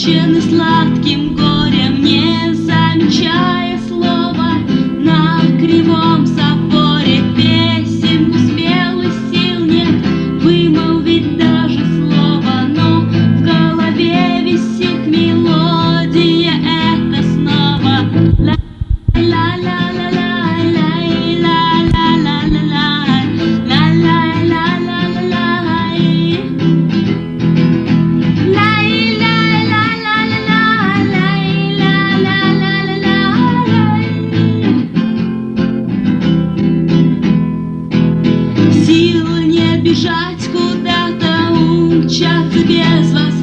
измучены сладким горем, не замечая слова на кривом заборе. Песенку смелых сил нет вымолвить даже слова, но в голове висит мелодия, это снова бежать куда-то, умчаться без вас.